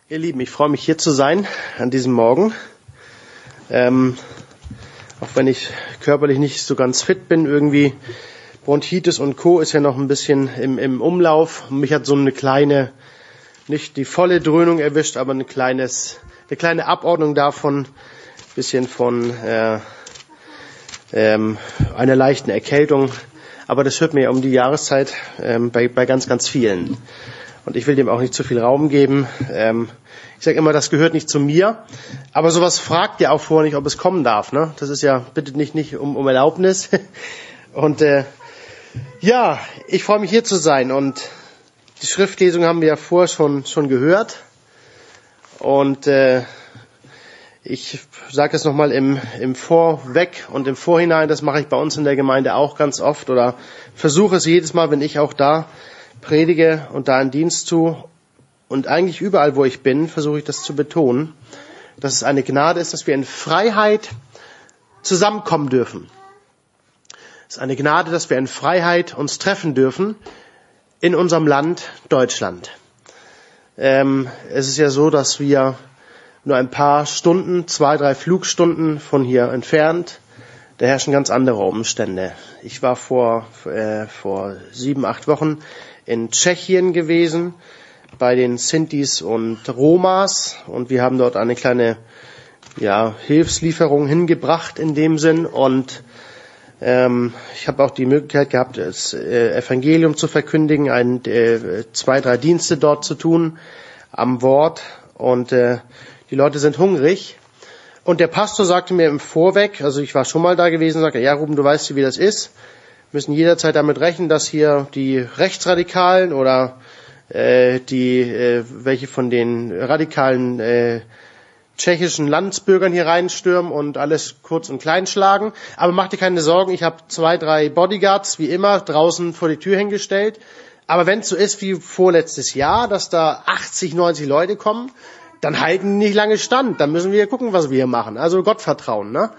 Ihr Lieben, ich freue mich hier zu sein an diesem Morgen. Auch wenn ich körperlich nicht so ganz fit bin, irgendwie Bronchitis und Co. ist ja noch ein bisschen im Umlauf. Mich hat so eine kleine, nicht die volle Dröhnung erwischt, aber eine kleine Abordnung davon, bisschen von einer leichten Erkältung. Aber das hört mir ja um die Jahreszeit bei ganz, ganz vielen. Und ich will dem auch nicht zu viel Raum geben. Ich sage immer, das gehört nicht zu mir. Aber sowas fragt ja auch vorher nicht, ob es kommen darf. Ne? Das ist ja, bittet nicht um Erlaubnis. Und ich freue mich hier zu sein. Und die Schriftlesung haben wir ja vorher schon gehört. Und ich sage es nochmal im Vorweg und im Vorhinein. Das mache ich bei uns in der Gemeinde auch ganz oft. Oder versuche es jedes Mal, wenn ich auch da predige und da einen Dienst tue und eigentlich überall, wo ich bin, versuche ich das zu betonen, dass es eine Gnade ist, dass wir in Freiheit zusammenkommen dürfen. Es ist eine Gnade, dass wir in Freiheit uns treffen dürfen in unserem Land Deutschland. Es ist ja so, dass wir nur ein paar Stunden, 2-3 Flugstunden von hier entfernt, da herrschen ganz andere Umstände. Ich war vor 7-8 Wochen in Tschechien gewesen, bei den Sintis und Romas. Und wir haben dort eine kleine Hilfslieferung hingebracht in dem Sinn. Und ich habe auch die Möglichkeit gehabt, das Evangelium zu verkündigen, 2-3 Dienste dort zu tun am Wort. Und die Leute sind hungrig. Und der Pastor sagte mir im Vorweg, also ich war schon mal da gewesen, sagte, ja Ruben, du weißt, wie das ist. Müssen jederzeit damit rechnen, dass hier die Rechtsradikalen oder welche von den radikalen tschechischen Landsbürgern hier reinstürmen und alles kurz und klein schlagen. Aber mach dir keine Sorgen, ich habe 2-3 Bodyguards wie immer draußen vor die Tür hingestellt. Aber wenn es so ist wie vorletztes Jahr, dass da 80, 90 Leute kommen, dann halten die nicht lange stand. Dann müssen wir gucken, was wir hier machen. Also Gott vertrauen, ne?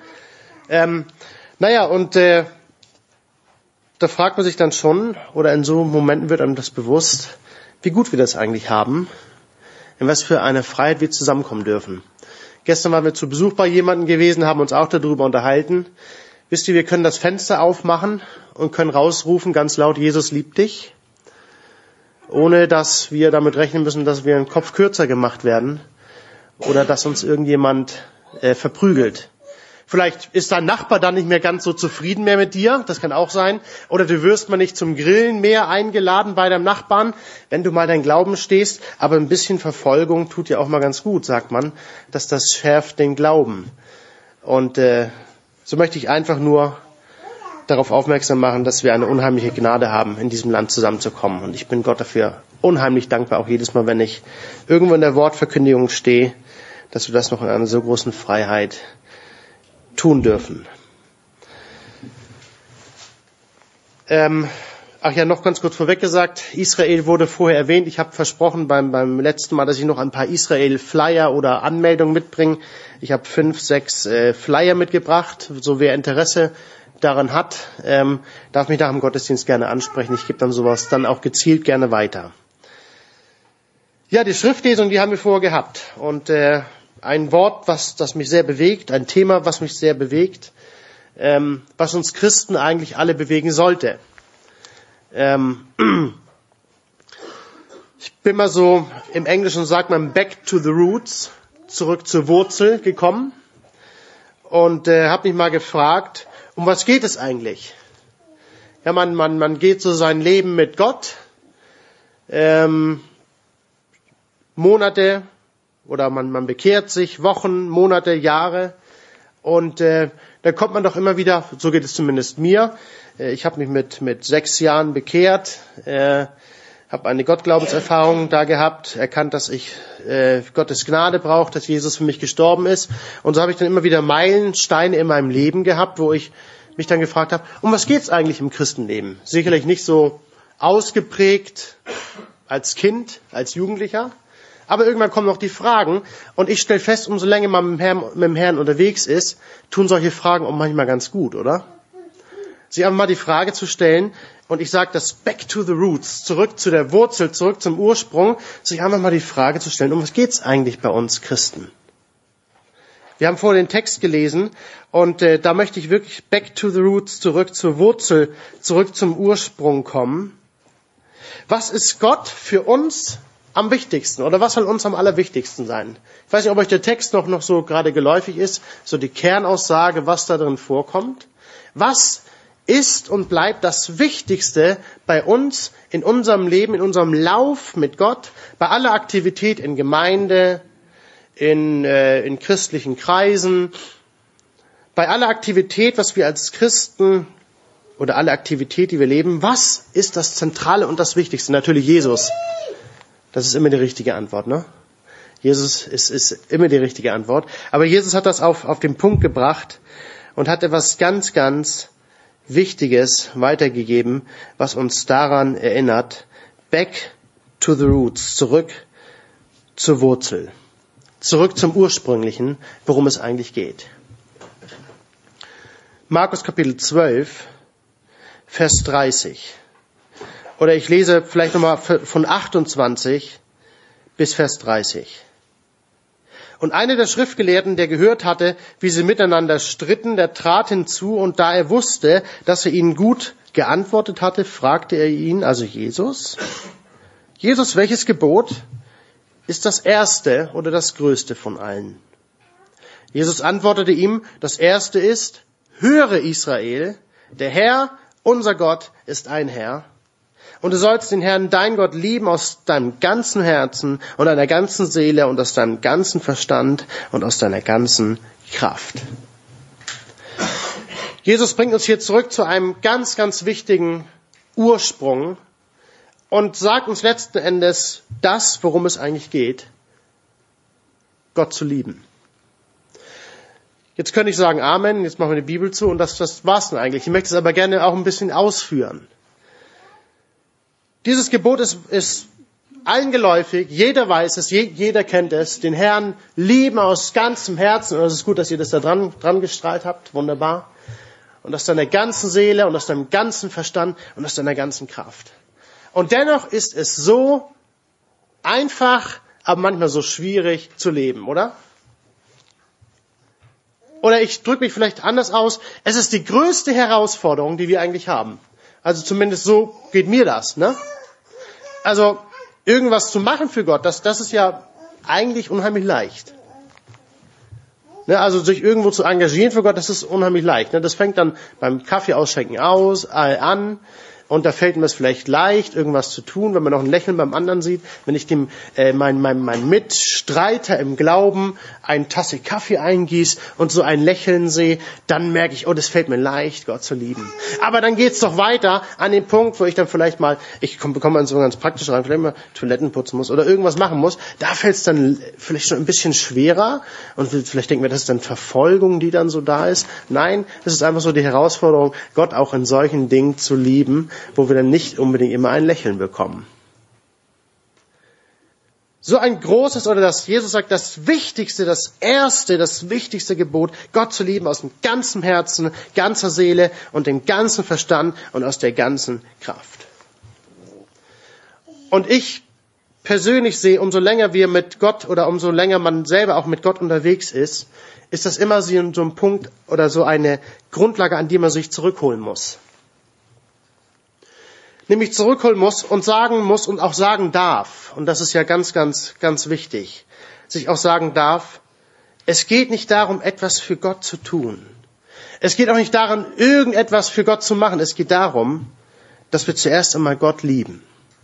Da fragt man sich dann schon, oder in so Momenten wird einem das bewusst, wie gut wir das eigentlich haben, in was für eine Freiheit wir zusammenkommen dürfen. Gestern waren wir zu Besuch bei jemandem gewesen, haben uns auch darüber unterhalten. Wisst ihr, wir können das Fenster aufmachen und können rausrufen ganz laut, Jesus liebt dich, ohne dass wir damit rechnen müssen, dass wir einen Kopf kürzer gemacht werden oder dass uns irgendjemand verprügelt. Vielleicht ist dein Nachbar dann nicht mehr ganz so zufrieden mehr mit dir, das kann auch sein. Oder du wirst mal nicht zum Grillen mehr eingeladen bei deinem Nachbarn, wenn du mal dein Glauben stehst. Aber ein bisschen Verfolgung tut ja auch mal ganz gut, sagt man, dass das schärft den Glauben. Und so möchte ich einfach nur darauf aufmerksam machen, dass wir eine unheimliche Gnade haben, in diesem Land zusammenzukommen. Und ich bin Gott dafür unheimlich dankbar, auch jedes Mal, wenn ich irgendwo in der Wortverkündigung stehe, dass wir das noch in einer so großen Freiheit tun dürfen. Noch ganz kurz vorweg gesagt, Israel wurde vorher erwähnt. Ich habe versprochen beim letzten Mal, dass ich noch ein paar Israel-Flyer oder Anmeldungen mitbringe. Ich habe 5, 6 Flyer mitgebracht. So wer Interesse daran hat, darf mich nach dem Gottesdienst gerne ansprechen. Ich gebe dann sowas dann auch gezielt gerne weiter. Ja, die Schriftlesung, die haben wir vorher gehabt. Und ein Wort, das mich sehr bewegt, ein Thema, was mich sehr bewegt, was uns Christen eigentlich alle bewegen sollte. Ich bin mal so, im Englischen sagt man back to the roots, zurück zur Wurzel gekommen und habe mich mal gefragt, um was geht es eigentlich? Ja, man geht so sein Leben mit Gott, Monate, oder man bekehrt sich, Wochen, Monate, Jahre. Und da kommt man doch immer wieder, so geht es zumindest mir. Ich habe mich mit 6 Jahren bekehrt, habe eine Gottglaubenserfahrung da gehabt, erkannt, dass ich Gottes Gnade brauche, dass Jesus für mich gestorben ist. Und so habe ich dann immer wieder Meilensteine in meinem Leben gehabt, wo ich mich dann gefragt habe, um was geht's eigentlich im Christenleben? Sicherlich nicht so ausgeprägt als Kind, als Jugendlicher. Aber irgendwann kommen noch die Fragen und ich stelle fest, umso länger man mit dem Herrn unterwegs ist, tun solche Fragen auch manchmal ganz gut, oder? sich einfach mal die Frage zu stellen, und ich sage das back to the roots, zurück zu der Wurzel, zurück zum Ursprung, sich einfach mal die Frage zu stellen, um was geht's eigentlich bei uns Christen? Wir haben vorhin den Text gelesen und da möchte ich wirklich back to the roots, zurück zur Wurzel, zurück zum Ursprung kommen. Was ist Gott für uns am wichtigsten oder was soll uns am allerwichtigsten sein? Ich weiß nicht, ob euch der Text noch so gerade geläufig ist, so die Kernaussage, was da drin vorkommt. Was ist und bleibt das Wichtigste bei uns in unserem Leben, in unserem Lauf mit Gott, bei aller Aktivität in Gemeinde, in christlichen Kreisen, bei aller Aktivität, was wir als Christen oder alle Aktivität, die wir leben, was ist das Zentrale und das Wichtigste? Natürlich Jesus. Das ist immer die richtige Antwort, ne? Jesus ist immer die richtige Antwort. Aber Jesus hat das auf den Punkt gebracht und hat etwas ganz, ganz Wichtiges weitergegeben, was uns daran erinnert, back to the roots, zurück zur Wurzel, zurück zum Ursprünglichen, worum es eigentlich geht. Markus Kapitel 12, Vers 30. Oder ich lese vielleicht nochmal von 28 bis Vers 30. Und einer der Schriftgelehrten, der gehört hatte, wie sie miteinander stritten, der trat hinzu, und da er wusste, dass er ihnen gut geantwortet hatte, fragte er ihn, also Jesus, welches Gebot ist das erste oder das größte von allen? Jesus antwortete ihm, das erste ist, höre Israel, der Herr, unser Gott, ist ein Herr. Und du sollst den Herrn, dein Gott, lieben aus deinem ganzen Herzen und deiner ganzen Seele und aus deinem ganzen Verstand und aus deiner ganzen Kraft. Jesus bringt uns hier zurück zu einem ganz, ganz wichtigen Ursprung und sagt uns letzten Endes das, worum es eigentlich geht, Gott zu lieben. Jetzt könnte ich sagen Amen, jetzt machen wir die Bibel zu und das war's dann eigentlich. Ich möchte es aber gerne auch ein bisschen ausführen. Dieses Gebot ist allen geläufig, jeder weiß es, jeder kennt es, den Herrn lieben aus ganzem Herzen. Und es ist gut, dass ihr das da dran gestrahlt habt, wunderbar. Und aus deiner ganzen Seele und aus deinem ganzen Verstand und aus deiner ganzen Kraft. Und dennoch ist es so einfach, aber manchmal so schwierig zu leben, oder? Oder ich drücke mich vielleicht anders aus, es ist die größte Herausforderung, die wir eigentlich haben. Also zumindest so geht mir das, ne? Also irgendwas zu machen für Gott, das ist ja eigentlich unheimlich leicht. Ne? Also sich irgendwo zu engagieren für Gott, das ist unheimlich leicht. Ne? Das fängt dann beim Kaffeeausschenken an. Und da fällt mir es vielleicht leicht, irgendwas zu tun, wenn man noch ein Lächeln beim anderen sieht. Wenn ich dem mein Mitstreiter im Glauben eine Tasse Kaffee eingieße und so ein Lächeln sehe, dann merke ich, oh, das fällt mir leicht, Gott zu lieben. Aber dann geht's doch weiter an den Punkt, wo ich dann vielleicht mal, ich bekomme so ganz praktisch rein, vielleicht mal Toiletten putzen muss oder irgendwas machen muss. Da fällt es dann vielleicht schon ein bisschen schwerer und vielleicht denken wir, das ist dann Verfolgung, die dann so da ist. Nein, das ist einfach so die Herausforderung, Gott auch in solchen Dingen zu lieben, wo wir dann nicht unbedingt immer ein Lächeln bekommen. So ein großes, oder das Jesus sagt, das Wichtigste, das wichtigste Gebot, Gott zu lieben aus dem ganzen Herzen, ganzer Seele und dem ganzen Verstand und aus der ganzen Kraft. Und ich persönlich sehe, umso länger wir mit Gott oder umso länger man selber auch mit Gott unterwegs ist das immer so ein Punkt oder so eine Grundlage, an die man sich zurückholen muss. Nämlich zurückholen muss und sagen muss und auch sagen darf. Und das ist ja ganz, ganz, ganz wichtig. Sich auch sagen darf, es geht nicht darum, etwas für Gott zu tun. Es geht auch nicht darum, irgendetwas für Gott zu machen. Es geht darum, dass wir zuerst einmal Gott lieben.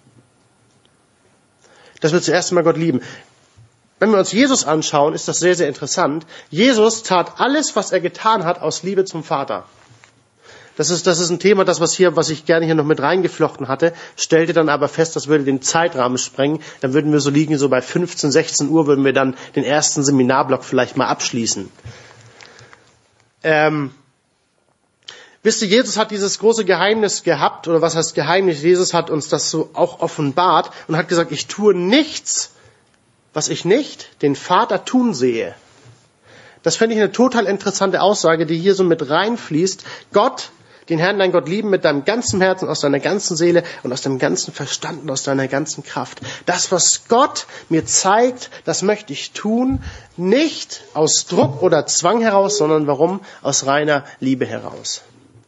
Dass wir zuerst einmal Gott lieben. Wenn wir uns Jesus anschauen, ist das sehr, sehr interessant. Jesus tat alles, was er getan hat, aus Liebe zum Vater. Das ist ein Thema, was ich gerne hier noch mit reingeflochten hatte, stellte dann aber fest, das würde den Zeitrahmen sprengen. Dann würden wir so liegen, so bei 15, 16 Uhr würden wir dann den ersten Seminarblock vielleicht mal abschließen. Wisst ihr, Jesus hat dieses große Geheimnis gehabt, oder was heißt Geheimnis? Jesus hat uns das so auch offenbart und hat gesagt, ich tue nichts, was ich nicht den Vater tun sehe. Das fände ich eine total interessante Aussage, die hier so mit reinfließt. Gott den Herrn, dein Gott, lieben mit deinem ganzen Herzen, aus deiner ganzen Seele und aus deinem ganzen Verstand und aus deiner ganzen Kraft. Das, was Gott mir zeigt, das möchte ich tun, nicht aus Druck oder Zwang heraus, sondern warum? Aus reiner Liebe heraus.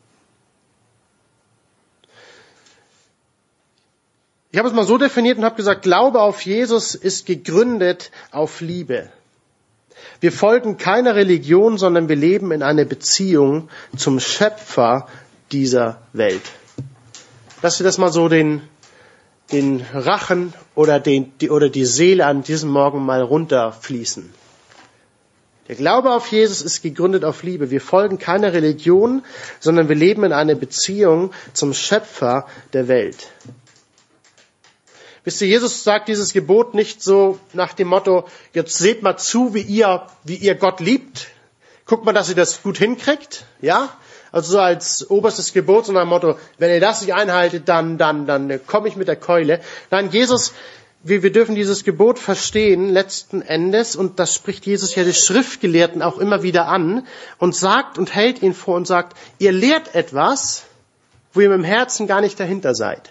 Ich habe es mal so definiert und habe gesagt, Glaube auf Jesus ist gegründet auf Liebe. Wir folgen keiner Religion, sondern wir leben in einer Beziehung zum Schöpfer dieser Welt. Lass dir das mal so den Rachen oder die Seele an diesem Morgen mal runterfließen. Der Glaube auf Jesus ist gegründet auf Liebe. Wir folgen keiner Religion, sondern wir leben in einer Beziehung zum Schöpfer der Welt. Wisst ihr, Jesus sagt dieses Gebot nicht so nach dem Motto, jetzt seht mal zu, wie ihr Gott liebt. Guckt mal, dass ihr das gut hinkriegt. Ja? Also so als oberstes Gebot, so nach dem Motto, wenn ihr das nicht einhaltet, dann komme ich mit der Keule. Nein, Jesus, wir dürfen dieses Gebot verstehen, letzten Endes, und das spricht Jesus ja die Schriftgelehrten auch immer wieder an und sagt und hält ihnen vor und sagt, ihr lehrt etwas, wo ihr mit dem Herzen gar nicht dahinter seid.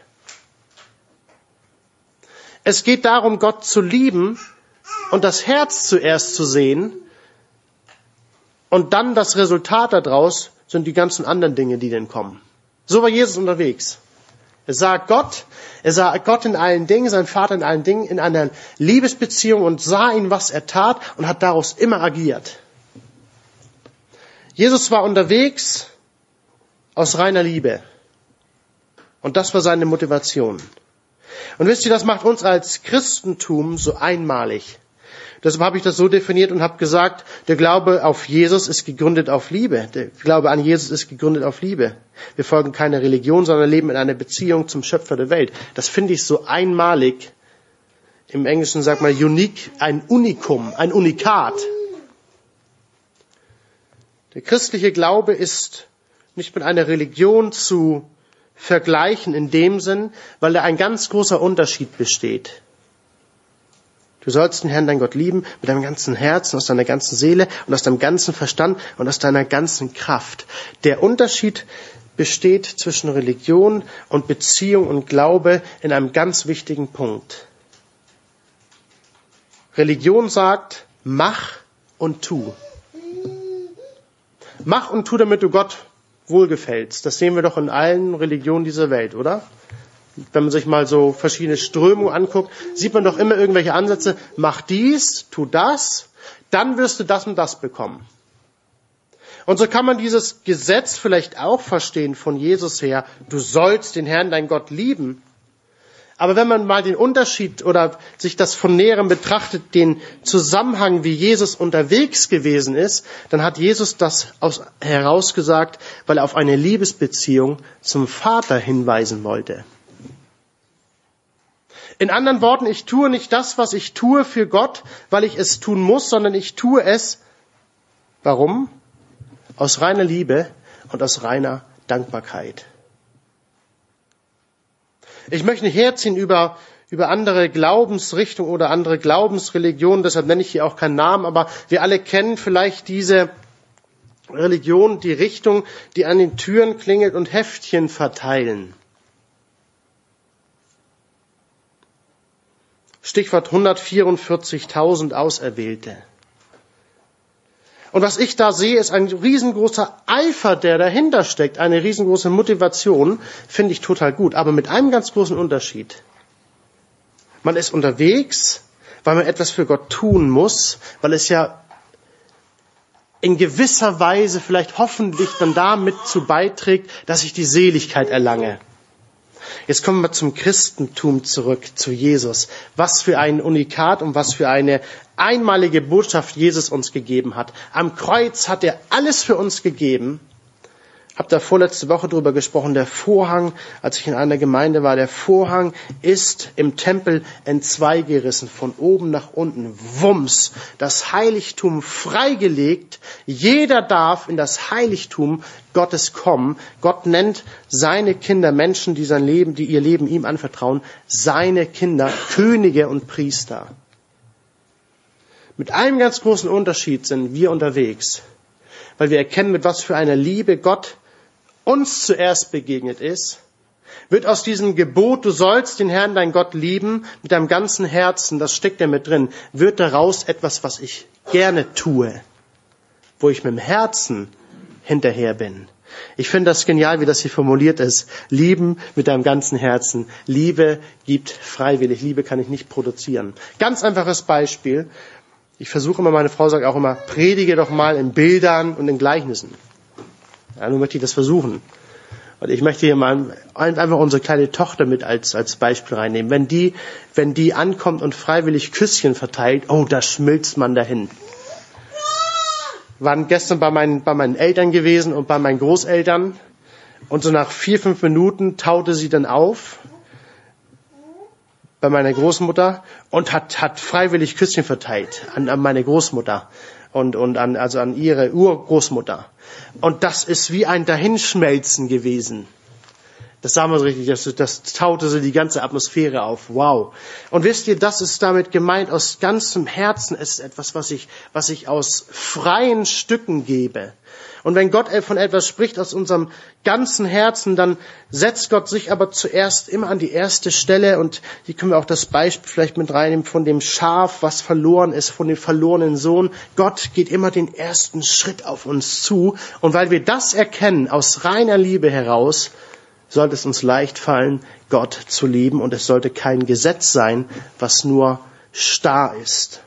Es geht darum, Gott zu lieben und das Herz zuerst zu sehen und dann das Resultat daraus sind die ganzen anderen Dinge, die dann kommen. So war Jesus unterwegs. Er sah Gott in allen Dingen, sein Vater in allen Dingen, in einer Liebesbeziehung und sah ihn, was er tat und hat daraus immer agiert. Jesus war unterwegs aus reiner Liebe und das war seine Motivation. Und wisst ihr, das macht uns als Christentum so einmalig. Deshalb habe ich das so definiert und habe gesagt, der Glaube auf Jesus ist gegründet auf Liebe. Der Glaube an Jesus ist gegründet auf Liebe. Wir folgen keiner Religion, sondern leben in einer Beziehung zum Schöpfer der Welt. Das finde ich so einmalig. Im Englischen sagt man unique, ein Unikum, ein Unikat. Der christliche Glaube ist nicht mit einer Religion zu vergleichen in dem Sinn, weil da ein ganz großer Unterschied besteht. Du sollst den Herrn, dein Gott, lieben mit deinem ganzen Herzen, aus deiner ganzen Seele und aus deinem ganzen Verstand und aus deiner ganzen Kraft. Der Unterschied besteht zwischen Religion und Beziehung und Glaube in einem ganz wichtigen Punkt. Religion sagt, mach und tu. Mach und tu, damit du Gott wohlgefällst. Das sehen wir doch in allen Religionen dieser Welt, oder? Wenn man sich mal so verschiedene Strömungen anguckt, sieht man doch immer irgendwelche Ansätze. Mach dies, tu das, dann wirst du das und das bekommen. Und so kann man dieses Gesetz vielleicht auch verstehen von Jesus her. Du sollst den Herrn, dein Gott, lieben. Aber wenn man mal den Unterschied oder sich das von näherem betrachtet, den Zusammenhang, wie Jesus unterwegs gewesen ist, dann hat Jesus das herausgesagt, weil er auf eine Liebesbeziehung zum Vater hinweisen wollte. In anderen Worten, ich tue nicht das, was ich tue für Gott, weil ich es tun muss, sondern ich tue es, warum? Aus reiner Liebe und aus reiner Dankbarkeit. Ich möchte nicht herziehen über andere Glaubensrichtungen oder andere Glaubensreligionen, deshalb nenne ich hier auch keinen Namen, aber wir alle kennen vielleicht diese Religion, die Richtung, die an den Türen klingelt und Heftchen verteilen. Stichwort 144.000 Auserwählte. Und was ich da sehe, ist ein riesengroßer Eifer, der dahinter steckt, eine riesengroße Motivation, finde ich total gut, aber mit einem ganz großen Unterschied. Man ist unterwegs, weil man etwas für Gott tun muss, weil es ja in gewisser Weise vielleicht hoffentlich dann damit zu beiträgt, dass ich die Seligkeit erlange. Jetzt kommen wir zum Christentum zurück, zu Jesus. Was für ein Unikat und was für eine einmalige Botschaft Jesus uns gegeben hat. Am Kreuz hat er alles für uns gegeben. Hab da vorletzte Woche drüber gesprochen, der Vorhang, als ich in einer Gemeinde war, der Vorhang ist im Tempel entzwei gerissen, von oben nach unten, wumms, das Heiligtum freigelegt, jeder darf in das Heiligtum Gottes kommen. Gott nennt seine Kinder, Menschen, die ihr Leben ihm anvertrauen, seine Kinder, Könige und Priester. Mit einem ganz großen Unterschied sind wir unterwegs, weil wir erkennen, mit was für einer Liebe Gott uns zuerst begegnet ist, wird aus diesem Gebot, du sollst den Herrn, dein Gott, lieben, mit deinem ganzen Herzen, das steckt ja mit drin, wird daraus etwas, was ich gerne tue, wo ich mit dem Herzen hinterher bin. Ich finde das genial, wie das hier formuliert ist. Lieben mit deinem ganzen Herzen. Liebe gibt freiwillig. Liebe kann ich nicht produzieren. Ganz einfaches Beispiel. Ich versuche immer, meine Frau sagt auch immer, predige doch mal in Bildern und in Gleichnissen. Ja, nun möchte ich das versuchen. Und ich möchte hier mal einfach unsere kleine Tochter mit als Beispiel reinnehmen. Wenn die ankommt und freiwillig Küsschen verteilt, oh, da schmilzt man dahin. Waren gestern bei meinen Eltern gewesen und bei meinen Großeltern. Und so nach 4-5 Minuten taute sie dann auf bei meiner Großmutter und hat freiwillig Küsschen verteilt an meine Großmutter und an ihre Urgroßmutter. Und das ist wie ein Dahinschmelzen gewesen. Das sagen wir so richtig, das taute so die ganze Atmosphäre auf. Wow. Und wisst ihr, das ist damit gemeint, aus ganzem Herzen ist etwas, was ich aus freien Stücken gebe. Und wenn Gott von etwas spricht aus unserem ganzen Herzen, dann setzt Gott sich aber zuerst immer an die erste Stelle. Und hier können wir auch das Beispiel vielleicht mit reinnehmen von dem Schaf, was verloren ist, von dem verlorenen Sohn. Gott geht immer den ersten Schritt auf uns zu. Und weil wir das erkennen, aus reiner Liebe heraus, sollte es uns leicht fallen, Gott zu lieben. Und es sollte kein Gesetz sein, was nur starr ist.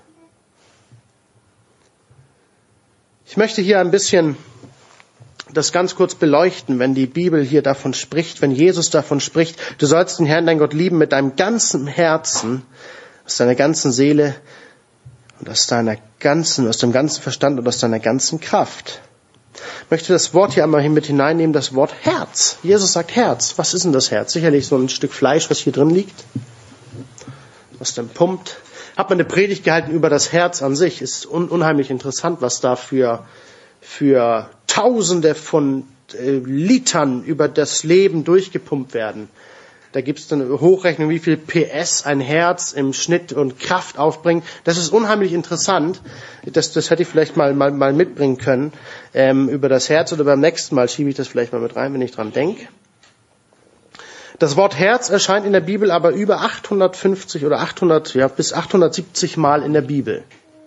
Ich möchte hier ein bisschen das ganz kurz beleuchten, wenn die Bibel hier davon spricht, wenn Jesus davon spricht, du sollst den Herrn, dein Gott, lieben mit deinem ganzen Herzen, aus deiner ganzen Seele und aus dem ganzen Verstand und aus deiner ganzen Kraft. Ich möchte das Wort hier einmal mit hineinnehmen, das Wort Herz. Jesus sagt Herz. Was ist denn das Herz? Sicherlich so ein Stück Fleisch, was hier drin liegt, was dann pumpt. Hat man eine Predigt gehalten über das Herz an sich. Ist unheimlich interessant, was da für Tausende von Litern über das Leben durchgepumpt werden. Da gibt es dann eine Hochrechnung, wie viel PS ein Herz im Schnitt und Kraft aufbringt. Das ist unheimlich interessant. Das hätte ich vielleicht mal mitbringen können über das Herz, oder beim nächsten Mal schiebe ich das vielleicht mal mit rein, wenn ich dran denke. Das Wort Herz erscheint in der Bibel aber über 850 oder 800, bis 870 Mal in der Bibel.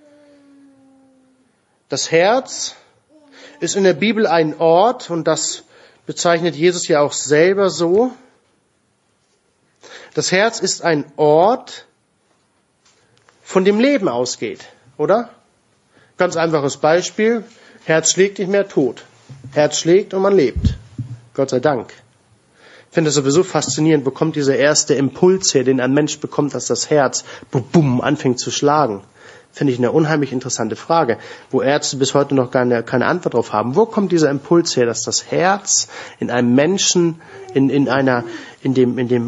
Das Herz ist in der Bibel ein Ort, und das bezeichnet Jesus ja auch selber so. Das Herz ist ein Ort, von dem Leben ausgeht, oder? Ganz einfaches Beispiel. Herz schlägt nicht mehr, tot. Herz schlägt und man lebt. Gott sei Dank. Ich finde es sowieso faszinierend, wo kommt dieser erste Impuls her, den ein Mensch bekommt, dass das Herz bum anfängt zu schlagen. Finde ich eine unheimlich interessante Frage, wo Ärzte bis heute noch keine Antwort drauf haben. Wo kommt dieser Impuls her, dass das Herz in einem Menschen, in dem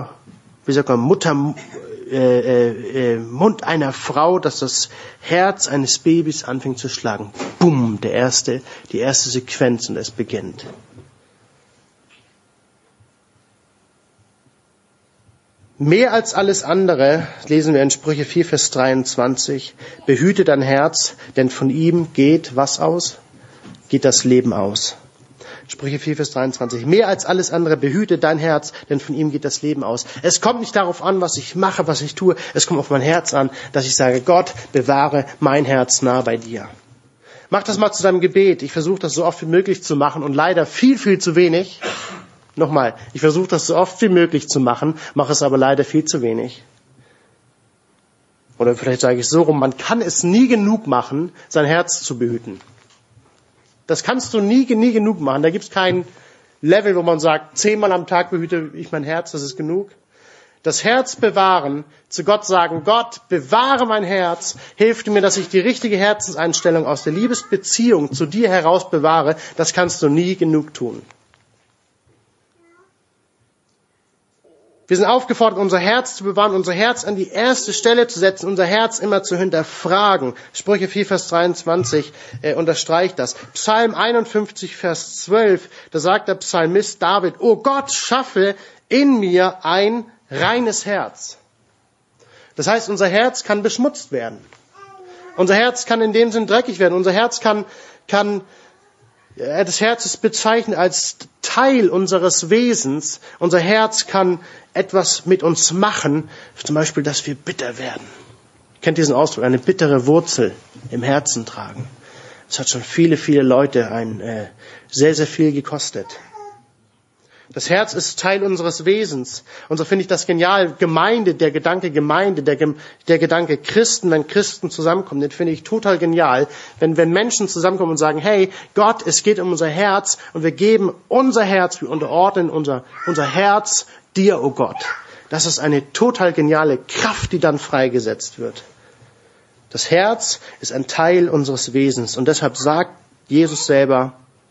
Mund einer Frau, dass das Herz eines Babys anfängt zu schlagen. Bumm, die erste Sequenz, und es beginnt. Mehr als alles andere, lesen wir in Sprüche 4, Vers 23, behüte dein Herz, denn von ihm geht was aus? Geht das Leben aus. Sprüche 4, Vers 23. Mehr als alles andere behüte dein Herz, denn von ihm geht das Leben aus. Es kommt nicht darauf an, was ich mache, was ich tue. Es kommt auf mein Herz an, dass ich sage, Gott, bewahre mein Herz nah bei dir. Mach das mal zu deinem Gebet. Ich versuche das so oft wie möglich zu machen und leider viel, viel zu wenig. Nochmal, ich versuche das so oft wie möglich zu machen, mache es aber leider viel zu wenig. Oder vielleicht sage ich so rum, man kann es nie genug machen, sein Herz zu behüten. Das kannst du nie genug machen. Da gibt es kein Level, wo man sagt, 10-mal am Tag behüte ich mein Herz, das ist genug. Das Herz bewahren, zu Gott sagen, Gott, bewahre mein Herz, hilf mir, dass ich die richtige Herzenseinstellung aus der Liebesbeziehung zu dir heraus bewahre, das kannst du nie genug tun. Wir sind aufgefordert, unser Herz zu bewahren, unser Herz an die erste Stelle zu setzen, unser Herz immer zu hinterfragen. Sprüche 4, Vers 23 unterstreicht das. Psalm 51, Vers 12, da sagt der Psalmist David, O Gott, schaffe in mir ein reines Herz. Das heißt, unser Herz kann beschmutzt werden. Unser Herz kann in dem Sinn dreckig werden. Unser Herz das Herz ist bezeichnet als Teil unseres Wesens. Unser Herz kann etwas mit uns machen, zum Beispiel, dass wir bitter werden. Ihr kennt diesen Ausdruck, eine bittere Wurzel im Herzen tragen. Das hat schon viele, viele Leute sehr, sehr viel gekostet. Das Herz ist Teil unseres Wesens. Und so finde ich das genial. Gemeinde, der Gedanke Christen, wenn Christen zusammenkommen, den finde ich total genial. Wenn Menschen zusammenkommen und sagen, hey, Gott, es geht um unser Herz und wir geben unser Herz, wir unterordnen unser Herz dir, oh Gott. Das ist eine total geniale Kraft, die dann freigesetzt wird. Das Herz ist ein Teil unseres Wesens. Und deshalb sagt Jesus selber,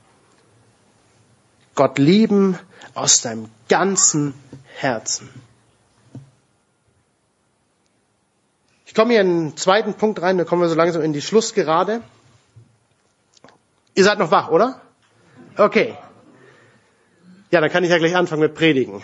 Gott lieben aus deinem ganzen Herzen. Ich komme hier in den zweiten Punkt rein, da kommen wir so langsam in die Schlussgerade. Ihr seid noch wach, oder? Okay. Ja, dann kann ich ja gleich anfangen mit Predigen.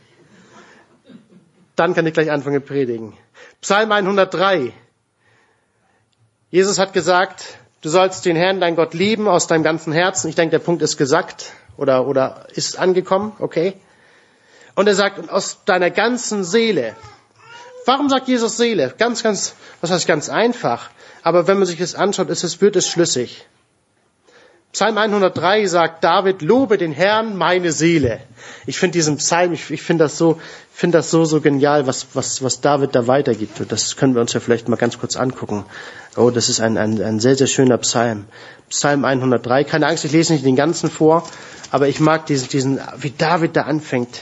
Psalm 103. Jesus hat gesagt, du sollst den Herrn, dein Gott, lieben aus deinem ganzen Herzen. Ich denke, der Punkt ist gesagt oder ist angekommen, okay. Und er sagt, aus deiner ganzen Seele. Warum sagt Jesus Seele? Ganz einfach. Aber wenn man sich das anschaut, wird es schlüssig. Psalm 103 sagt David, lobe den Herrn, meine Seele. Ich finde diesen Psalm, ich finde das so genial, was David da weitergibt. Das können wir uns ja vielleicht mal ganz kurz angucken. Oh, das ist ein sehr, sehr schöner Psalm. Psalm 103. Keine Angst, ich lese nicht den ganzen vor, aber ich mag diesen, wie David da anfängt.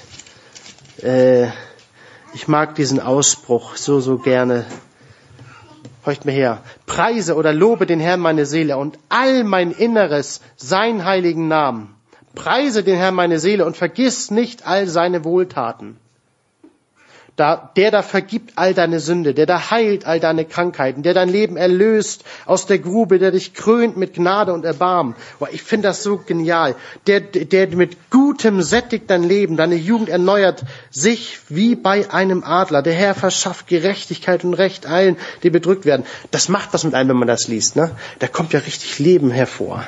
Ich mag diesen Ausspruch so gerne. Horcht mir her. Preise oder lobe den Herrn meine Seele und all mein Inneres sein heiligen Namen. Preise den Herrn meine Seele und vergiss nicht all seine Wohltaten. Der da vergibt all deine Sünde, der da heilt all deine Krankheiten, der dein Leben erlöst aus der Grube, der dich krönt mit Gnade und Erbarmen. Boah, ich finde das so genial. Der mit Gutem sättigt dein Leben, deine Jugend erneuert sich wie bei einem Adler. Der Herr verschafft Gerechtigkeit und Recht allen, die bedrückt werden. Das macht was mit einem, wenn man das liest, ne? Da kommt ja richtig Leben hervor.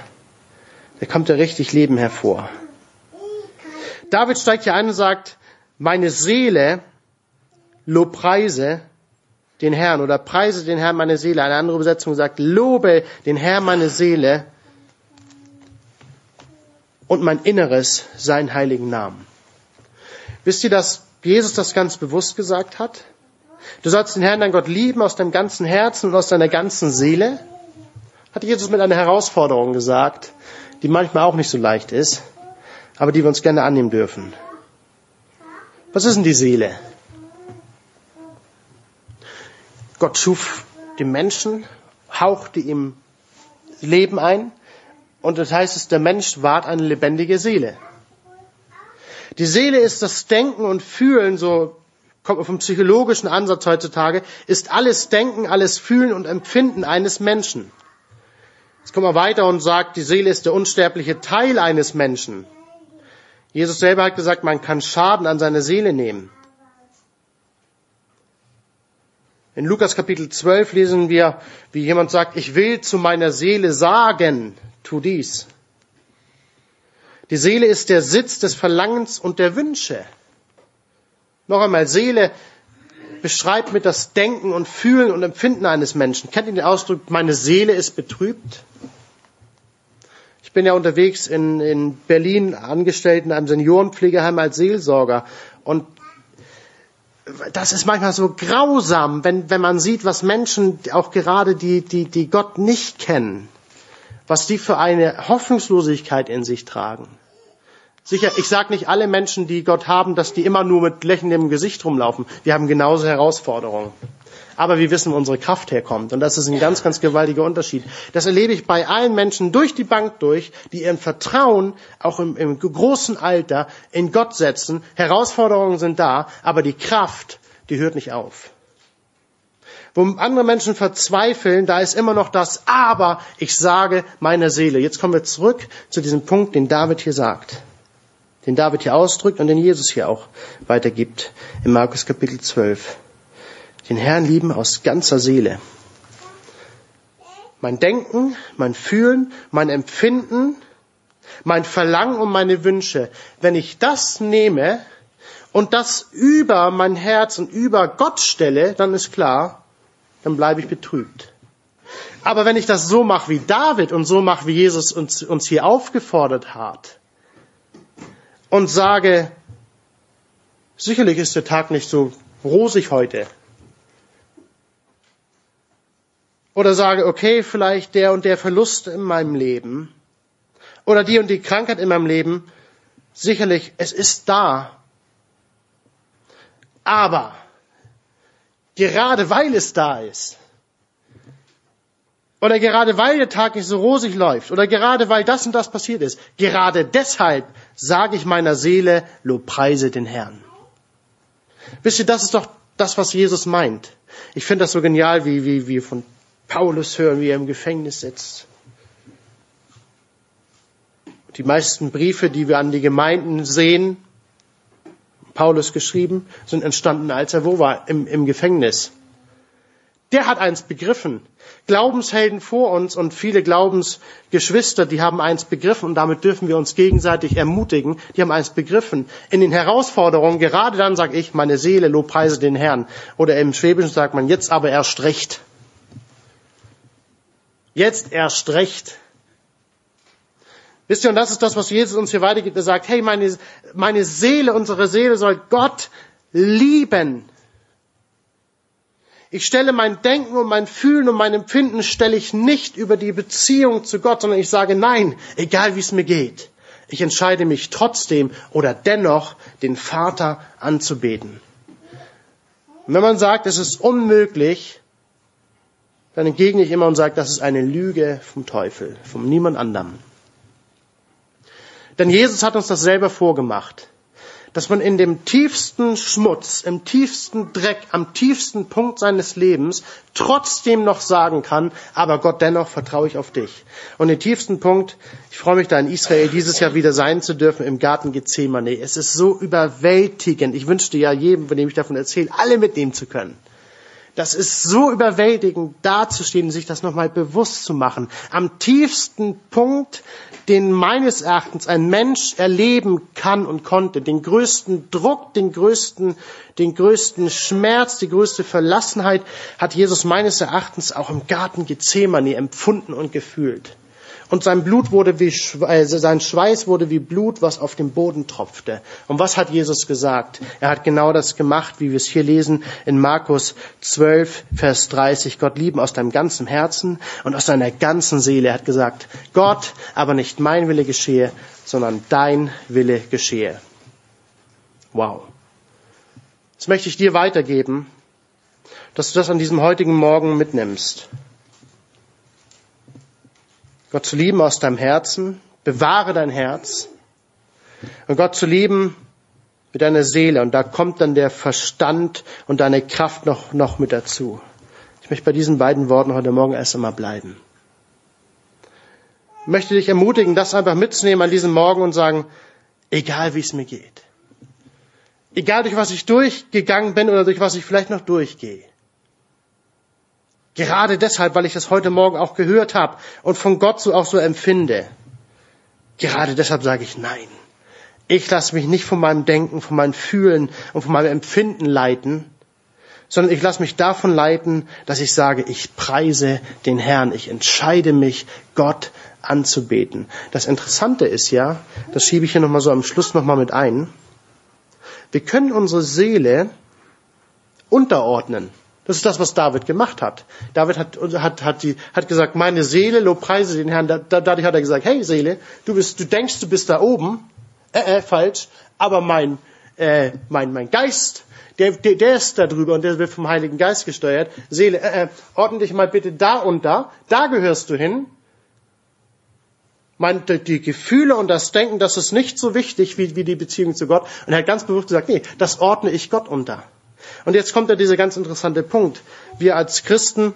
David steigt hier ein und sagt, meine Seele Lobpreise den Herrn oder preise den Herrn meine Seele. Eine andere Übersetzung sagt, lobe den Herrn meine Seele und mein Inneres seinen heiligen Namen. Wisst ihr, dass Jesus das ganz bewusst gesagt hat? Du sollst den Herrn, dein Gott, lieben aus deinem ganzen Herzen und aus deiner ganzen Seele. Hat Jesus mit einer Herausforderung gesagt, die manchmal auch nicht so leicht ist, aber die wir uns gerne annehmen dürfen. Was ist denn die Seele? Gott schuf den Menschen, hauchte ihm Leben ein und das heißt, der Mensch ward eine lebendige Seele. Die Seele ist das Denken und Fühlen, so kommt man vom psychologischen Ansatz heutzutage, ist alles Denken, alles Fühlen und Empfinden eines Menschen. Jetzt kommt man weiter und sagt, die Seele ist der unsterbliche Teil eines Menschen. Jesus selber hat gesagt, man kann Schaden an seiner Seele nehmen. In Lukas Kapitel 12 lesen wir, wie jemand sagt, ich will zu meiner Seele sagen, tu dies. Die Seele ist der Sitz des Verlangens und der Wünsche. Noch einmal, Seele beschreibt mit das Denken und Fühlen und Empfinden eines Menschen. Kennt ihr den Ausdruck, meine Seele ist betrübt? Ich bin ja unterwegs in Berlin angestellt in einem Seniorenpflegeheim als Seelsorger und das ist manchmal so grausam, wenn man sieht, was Menschen, auch gerade die Gott nicht kennen, was die für eine Hoffnungslosigkeit in sich tragen. Sicher, ich sage nicht alle Menschen, die Gott haben, dass die immer nur mit lächelndem Gesicht rumlaufen. Wir haben genauso Herausforderungen. Aber wir wissen, wo unsere Kraft herkommt. Und das ist ein ganz, ganz gewaltiger Unterschied. Das erlebe ich bei allen Menschen durch die Bank durch, die ihren Vertrauen auch im großen Alter in Gott setzen. Herausforderungen sind da, aber die Kraft, die hört nicht auf. Wo andere Menschen verzweifeln, da ist immer noch das Aber, ich sage meiner Seele. Jetzt kommen wir zurück zu diesem Punkt, den David hier sagt. Den David hier ausdrückt und den Jesus hier auch weitergibt. In Markus Kapitel 12. Den Herrn lieben aus ganzer Seele. Mein Denken, mein Fühlen, mein Empfinden, mein Verlangen und meine Wünsche, wenn ich das nehme und das über mein Herz und über Gott stelle, dann ist klar, dann bleibe ich betrübt. Aber wenn ich das so mache wie David und so mache, wie Jesus uns hier aufgefordert hat und sage, sicherlich ist der Tag nicht so rosig heute. Oder sage, okay, vielleicht der und der Verlust in meinem Leben oder die und die Krankheit in meinem Leben, sicherlich, es ist da. Aber gerade weil es da ist, oder gerade weil der Tag nicht so rosig läuft, oder gerade weil das und das passiert ist, gerade deshalb sage ich meiner Seele, lobpreise den Herrn. Wisst ihr, das ist doch das, was Jesus meint. Ich finde das so genial, wie wir von Paulus hören, wie er im Gefängnis sitzt. Die meisten Briefe, die wir an die Gemeinden sehen, Paulus geschrieben, sind entstanden, als er wo war? Im Gefängnis. Der hat eins begriffen. Glaubenshelden vor uns und viele Glaubensgeschwister, die haben eins begriffen und damit dürfen wir uns gegenseitig ermutigen. Die haben eins begriffen. In den Herausforderungen, gerade dann sage ich, meine Seele lobpreise den Herrn. Oder im Schwäbischen sagt man, jetzt aber erst recht. Jetzt erst recht. Wisst ihr, und das ist das, was Jesus uns hier weitergibt. Er sagt, hey, meine Seele, unsere Seele soll Gott lieben. Ich stelle mein Denken und mein Fühlen und mein Empfinden stelle ich nicht über die Beziehung zu Gott, sondern ich sage, nein, egal wie es mir geht. Ich entscheide mich trotzdem oder dennoch, den Vater anzubeten. Und wenn man sagt, es ist unmöglich, dann entgegne ich immer und sage, das ist eine Lüge vom Teufel, von niemand anderem. Denn Jesus hat uns das selber vorgemacht, dass man in dem tiefsten Schmutz, im tiefsten Dreck, am tiefsten Punkt seines Lebens trotzdem noch sagen kann, aber Gott, dennoch vertraue ich auf dich. Und den tiefsten Punkt, ich freue mich da in Israel dieses Jahr wieder sein zu dürfen, im Garten Gethsemane. Es ist so überwältigend. Ich wünschte ja jedem, von dem ich davon erzähle, alle mitnehmen zu können. Das ist so überwältigend, dazustehen und sich das nochmal bewusst zu machen. Am tiefsten Punkt, den meines Erachtens ein Mensch erleben kann und konnte, den größten Druck, den größten Schmerz, die größte Verlassenheit, hat Jesus meines Erachtens auch im Garten Gethsemane empfunden und gefühlt. Und sein Schweiß wurde wie Blut, was auf dem Boden tropfte. Und was hat Jesus gesagt? Er hat genau das gemacht, wie wir es hier lesen in Markus 12, Vers 30. Gott lieben aus deinem ganzen Herzen und aus deiner ganzen Seele. Er hat gesagt, Gott, aber nicht mein Wille geschehe, sondern dein Wille geschehe. Wow. Das möchte ich dir weitergeben, dass du das an diesem heutigen Morgen mitnimmst. Gott zu lieben aus deinem Herzen, bewahre dein Herz und Gott zu lieben mit deiner Seele. Und da kommt dann der Verstand und deine Kraft noch mit dazu. Ich möchte bei diesen beiden Worten heute Morgen erst einmal bleiben. Ich möchte dich ermutigen, das einfach mitzunehmen an diesem Morgen und sagen, egal wie es mir geht, egal durch was ich durchgegangen bin oder durch was ich vielleicht noch durchgehe, gerade deshalb, weil ich das heute Morgen auch gehört habe und von Gott so auch so empfinde. Gerade deshalb sage ich nein. Ich lasse mich nicht von meinem Denken, von meinem Fühlen und von meinem Empfinden leiten, sondern ich lasse mich davon leiten, dass ich sage, ich preise den Herrn. Ich entscheide mich, Gott anzubeten. Das Interessante ist ja, das schiebe ich hier nochmal so am Schluss nochmal mit ein, wir können unsere Seele unterordnen. Das ist das, was David gemacht hat. David hat gesagt, meine Seele, lobpreise den Herrn. Dadurch hat er gesagt, hey Seele, du denkst, du bist da oben. Falsch. Aber mein Geist, der ist da drüber und der wird vom Heiligen Geist gesteuert. Seele, ordne dich mal bitte da unter. Da gehörst du hin. Die Gefühle und das Denken, das ist nicht so wichtig wie die Beziehung zu Gott. Und er hat ganz bewusst gesagt, nee, das ordne ich Gott unter. Und jetzt kommt ja dieser ganz interessante Punkt. Wir als Christen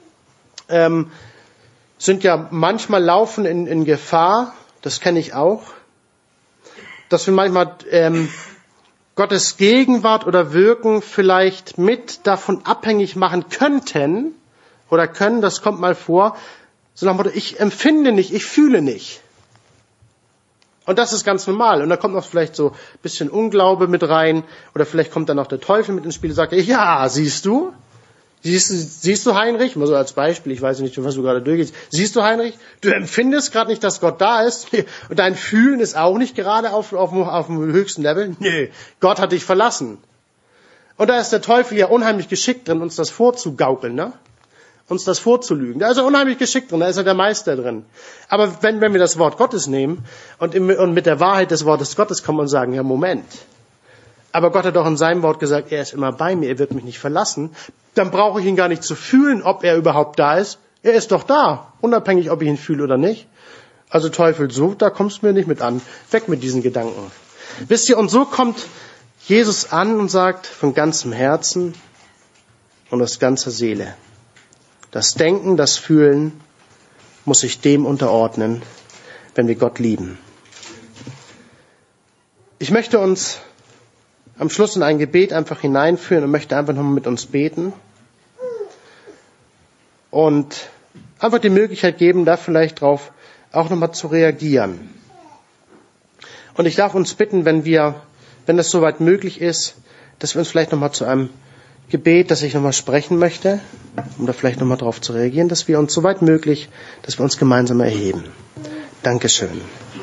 sind ja manchmal laufen in Gefahr, das kenne ich auch, dass wir manchmal Gottes Gegenwart oder Wirken vielleicht mit davon abhängig machen könnten oder können, das kommt mal vor, so nach dem Motto, ich empfinde nicht, ich fühle nicht. Und das ist ganz normal. Und da kommt noch vielleicht so ein bisschen Unglaube mit rein. Oder vielleicht kommt dann noch der Teufel mit ins Spiel und sagt, ja, siehst du, Heinrich? Mal so als Beispiel, ich weiß nicht, was du gerade durchgehst. Siehst du, Heinrich? Du empfindest gerade nicht, dass Gott da ist. Und dein Fühlen ist auch nicht gerade auf dem höchsten Level. Nee, Gott hat dich verlassen. Und da ist der Teufel ja unheimlich geschickt drin, uns das vorzugaukeln, ne? Uns das vorzulügen. Da ist er unheimlich geschickt drin, da ist er der Meister drin. Aber wenn wir das Wort Gottes nehmen und mit der Wahrheit des Wortes Gottes kommen und sagen, ja, Moment. Aber Gott hat doch in seinem Wort gesagt, er ist immer bei mir, er wird mich nicht verlassen. Dann brauche ich ihn gar nicht zu fühlen, ob er überhaupt da ist. Er ist doch da, unabhängig, ob ich ihn fühle oder nicht. Also Teufel, so, da kommst du mir nicht mit an. Weg mit diesen Gedanken. Wisst ihr, und so kommt Jesus an und sagt, von ganzem Herzen und aus ganzer Seele. Das Denken, das Fühlen muss sich dem unterordnen, wenn wir Gott lieben. Ich möchte uns am Schluss in ein Gebet einfach hineinführen und möchte einfach nochmal mit uns beten und einfach die Möglichkeit geben, da vielleicht drauf auch nochmal zu reagieren. Und ich darf uns bitten, wenn es soweit möglich ist, dass wir uns vielleicht nochmal zu einem Gebet, das ich nochmal sprechen möchte, um da vielleicht nochmal drauf zu reagieren, dass wir uns soweit möglich, dass wir uns gemeinsam erheben. Dankeschön.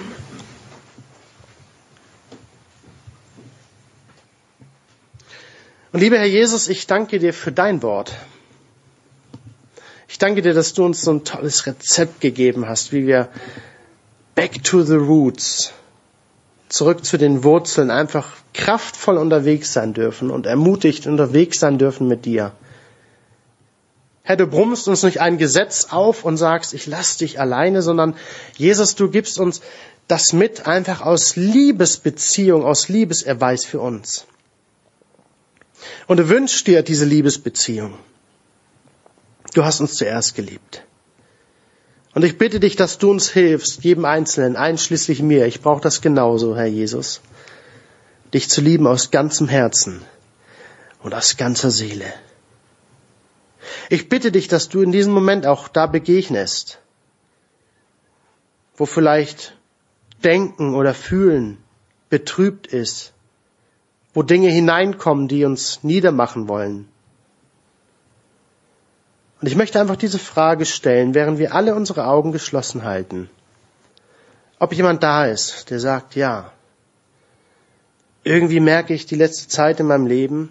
Und lieber Herr Jesus, ich danke dir für dein Wort. Ich danke dir, dass du uns so ein tolles Rezept gegeben hast, wie wir back to the roots, zurück zu den Wurzeln, einfach kraftvoll unterwegs sein dürfen und ermutigt unterwegs sein dürfen mit dir. Herr, du brummst uns nicht ein Gesetz auf und sagst, ich lass dich alleine, sondern Jesus, du gibst uns das mit einfach aus Liebesbeziehung, aus Liebeserweis für uns. Und du wünschst dir diese Liebesbeziehung. Du hast uns zuerst geliebt. Und ich bitte dich, dass du uns hilfst, jedem Einzelnen, einschließlich mir. Ich brauche das genauso, Herr Jesus. Dich zu lieben aus ganzem Herzen und aus ganzer Seele. Ich bitte dich, dass du in diesem Moment auch da begegnest, wo vielleicht Denken oder Fühlen betrübt ist, wo Dinge hineinkommen, die uns niedermachen wollen. Und ich möchte einfach diese Frage stellen, während wir alle unsere Augen geschlossen halten. Ob jemand da ist, der sagt, ja, irgendwie merke ich die letzte Zeit in meinem Leben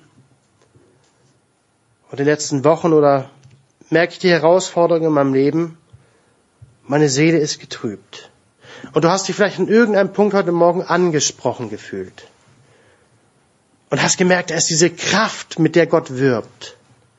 und in den letzten Wochen oder merke ich die Herausforderungen in meinem Leben, meine Seele ist getrübt. Und du hast dich vielleicht an irgendeinem Punkt heute Morgen angesprochen gefühlt. Und hast gemerkt, da ist diese Kraft, mit der Gott wirbt.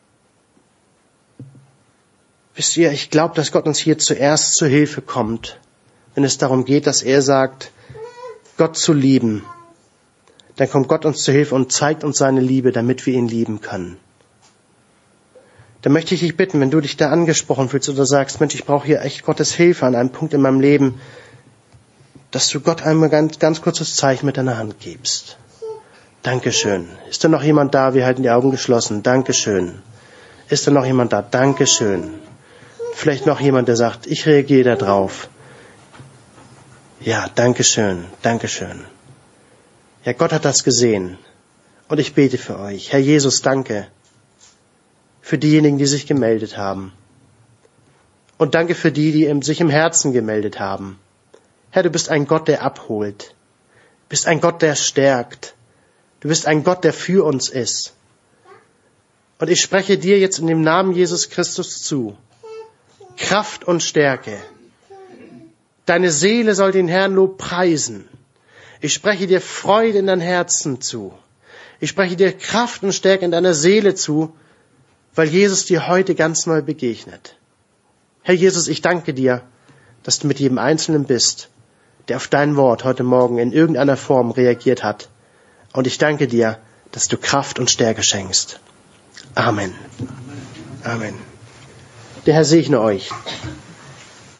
Wisst ihr, ich glaube, dass Gott uns hier zuerst zur Hilfe kommt, wenn es darum geht, dass er sagt, Gott zu lieben. Dann kommt Gott uns zur Hilfe und zeigt uns seine Liebe, damit wir ihn lieben können. Dann möchte ich dich bitten, wenn du dich da angesprochen fühlst oder sagst, Mensch, ich brauche hier echt Gottes Hilfe an einem Punkt in meinem Leben, dass du Gott einmal ganz kurzes Zeichen mit deiner Hand gibst. Dankeschön. Ist da noch jemand da? Wir halten die Augen geschlossen. Dankeschön. Ist da noch jemand da? Dankeschön. Vielleicht noch jemand, der sagt, ich reagiere da drauf. Ja, Dankeschön. Dankeschön. Ja, Gott hat das gesehen. Und ich bete für euch. Herr Jesus, danke für diejenigen, die sich gemeldet haben. Und danke für die sich im Herzen gemeldet haben. Herr, du bist ein Gott, der abholt. Du bist ein Gott, der stärkt. Du bist ein Gott, der für uns ist. Und ich spreche dir jetzt in dem Namen Jesus Christus zu. Kraft und Stärke. Deine Seele soll den Herrn Lob preisen. Ich spreche dir Freude in dein Herzen zu. Ich spreche dir Kraft und Stärke in deiner Seele zu, weil Jesus dir heute ganz neu begegnet. Herr Jesus, ich danke dir, dass du mit jedem Einzelnen bist, der auf dein Wort heute Morgen in irgendeiner Form reagiert hat. Und ich danke dir, dass du Kraft und Stärke schenkst. Amen. Amen. Der Herr segne euch.